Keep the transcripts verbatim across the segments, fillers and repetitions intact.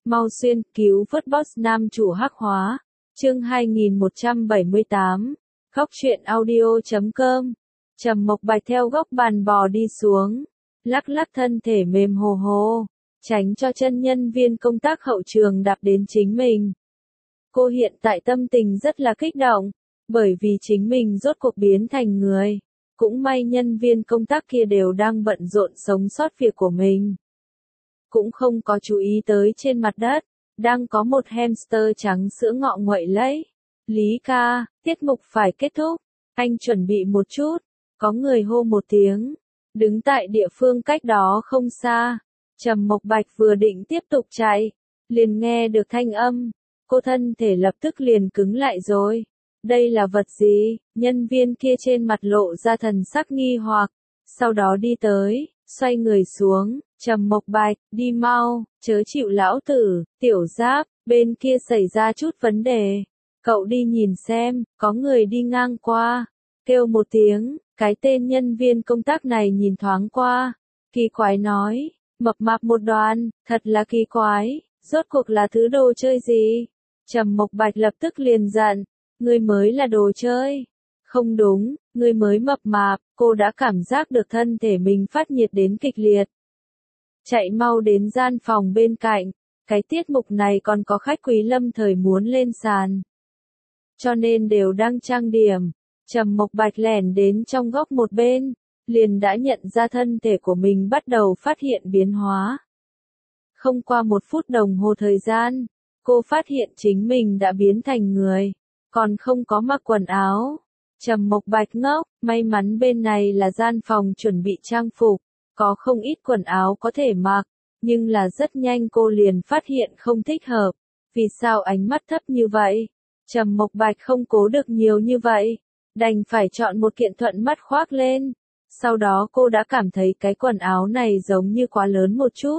Mau xuyên, cứu vớt boss nam chủ hắc hóa. Chương hai nghìn một trăm bảy mươi tám. Góc truyện audio chấm com. Trầm Mộc Bạch theo góc bàn bò đi xuống, lắc lắc thân thể mềm hồ hồ, tránh cho chân nhân viên công tác hậu trường đạp đến chính mình. Cô hiện tại tâm tình rất là kích động, bởi vì chính mình rốt cuộc biến thành người. Cũng may nhân viên công tác kia đều đang bận rộn sống sót việc của mình. Cũng không có chú ý tới trên mặt đất, đang có một hamster trắng sữa ngọ nguậy lấy. Lý ca, tiết mục phải kết thúc, anh chuẩn bị một chút. Có người hô một tiếng, đứng tại địa phương cách đó không xa. Trầm Mộc Bạch vừa định tiếp tục chạy, liền nghe được thanh âm, cô thân thể lập tức liền cứng lại rồi. Đây là vật gì? Nhân viên kia trên mặt lộ ra thần sắc nghi hoặc, sau đó đi tới, xoay người xuống. Trầm Mộc Bạch, đi mau, chớ chịu lão tử. Tiểu Giáp, bên kia xảy ra chút vấn đề, cậu đi nhìn xem, có người đi ngang qua. Kêu một tiếng, cái tên nhân viên công tác này nhìn thoáng qua, kỳ quái nói, mập mạp một đoàn, thật là kỳ quái, rốt cuộc là thứ đồ chơi gì? Trầm Mộc Bạch lập tức liền giận, ngươi mới là đồ chơi. Không đúng, ngươi mới mập mạp. Cô đã cảm giác được thân thể mình phát nhiệt đến kịch liệt. Chạy mau đến gian phòng bên cạnh, cái tiết mục này còn có khách quý lâm thời muốn lên sàn, cho nên đều đang trang điểm. Trầm Mộc Bạch lẻn đến trong góc một bên, liền đã nhận ra thân thể của mình bắt đầu phát hiện biến hóa. Không qua một phút đồng hồ thời gian, cô phát hiện chính mình đã biến thành người, còn không có mặc quần áo. Trầm Mộc Bạch ngốc, may mắn bên này là gian phòng chuẩn bị trang phục, có không ít quần áo có thể mặc, nhưng là rất nhanh cô liền phát hiện không thích hợp. Vì sao ánh mắt thấp như vậy? Trầm Mộc Bạch không cố được nhiều như vậy, đành phải chọn một kiện thuận mắt khoác lên. Sau đó cô đã cảm thấy cái quần áo này giống như quá lớn một chút.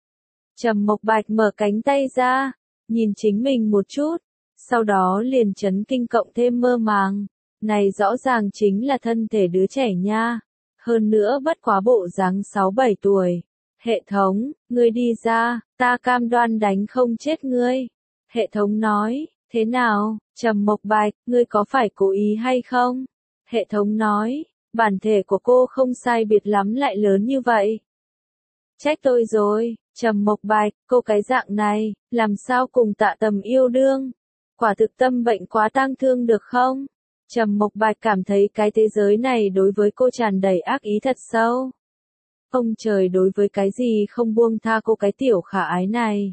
Trầm Mộc Bạch mở cánh tay ra, nhìn chính mình một chút, sau đó liền chấn kinh cộng thêm mơ màng. Này rõ ràng chính là thân thể đứa trẻ nha. Hơn nữa bất quá bộ dáng sáu bảy tuổi. Hệ thống, ngươi đi ra, ta cam đoan đánh không chết ngươi. Hệ thống nói, thế nào, Trầm Mộc Bạch, ngươi có phải cố ý hay không? Hệ thống nói, bản thể của cô không sai biệt lắm lại lớn như vậy. Trách tôi rồi, Trầm Mộc Bạch, cô cái dạng này, làm sao cùng Tạ Tầm yêu đương? Quả thực tâm bệnh quá tang thương được không? Trầm Mộc Bạch cảm thấy cái thế giới này đối với cô tràn đầy ác ý thật sâu. Ông trời đối với cái gì không buông tha cô cái tiểu khả ái này,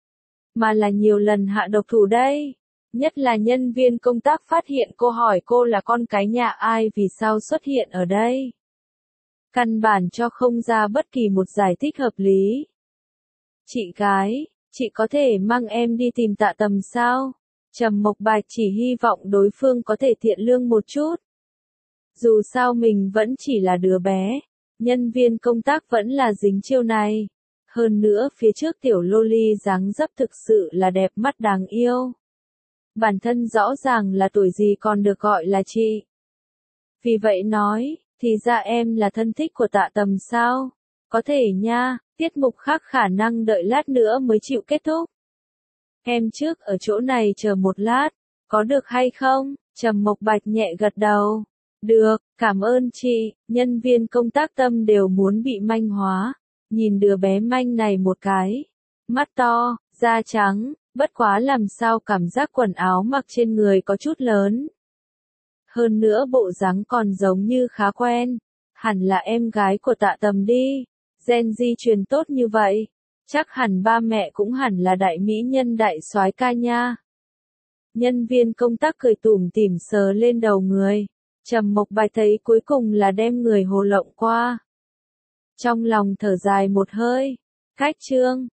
mà là nhiều lần hạ độc thủ đây. Nhất là nhân viên công tác phát hiện cô hỏi cô là con cái nhà ai vì sao xuất hiện ở đây. Căn bản cho không ra bất kỳ một giải thích hợp lý. Chị gái, chị có thể mang em đi tìm Tạ Tầm sao? Trầm Mộc Bạch chỉ hy vọng đối phương có thể thiện lương một chút. Dù sao mình vẫn chỉ là đứa bé, nhân viên công tác vẫn là dính chiêu này. Hơn nữa phía trước tiểu loli dáng dấp thực sự là đẹp mắt đáng yêu. Bản thân rõ ràng là tuổi gì còn được gọi là chị. Vì vậy nói, thì ra em là thân thích của Tạ Tầm sao? Có thể nha, tiết mục khác khả năng đợi lát nữa mới chịu kết thúc. Em trước ở chỗ này chờ một lát, có được hay không? Trầm Mộc Bạch nhẹ gật đầu. Được, cảm ơn chị. Nhân viên công tác tâm đều muốn bị manh hóa. Nhìn đứa bé manh này một cái. Mắt to, da trắng, bất quá làm sao cảm giác quần áo mặc trên người có chút lớn. Hơn nữa bộ dáng còn giống như khá quen. Hẳn là em gái của Tạ Tầm đi. Gen di truyền tốt như vậy. Chắc hẳn ba mẹ cũng hẳn là đại mỹ nhân đại soái ca nha. Nhân viên công tác cười tủm tỉm sờ lên đầu người. Trầm Mộc Bạch thấy cuối cùng là đem người hồ lộng qua. Trong lòng thở dài một hơi. Cách chương.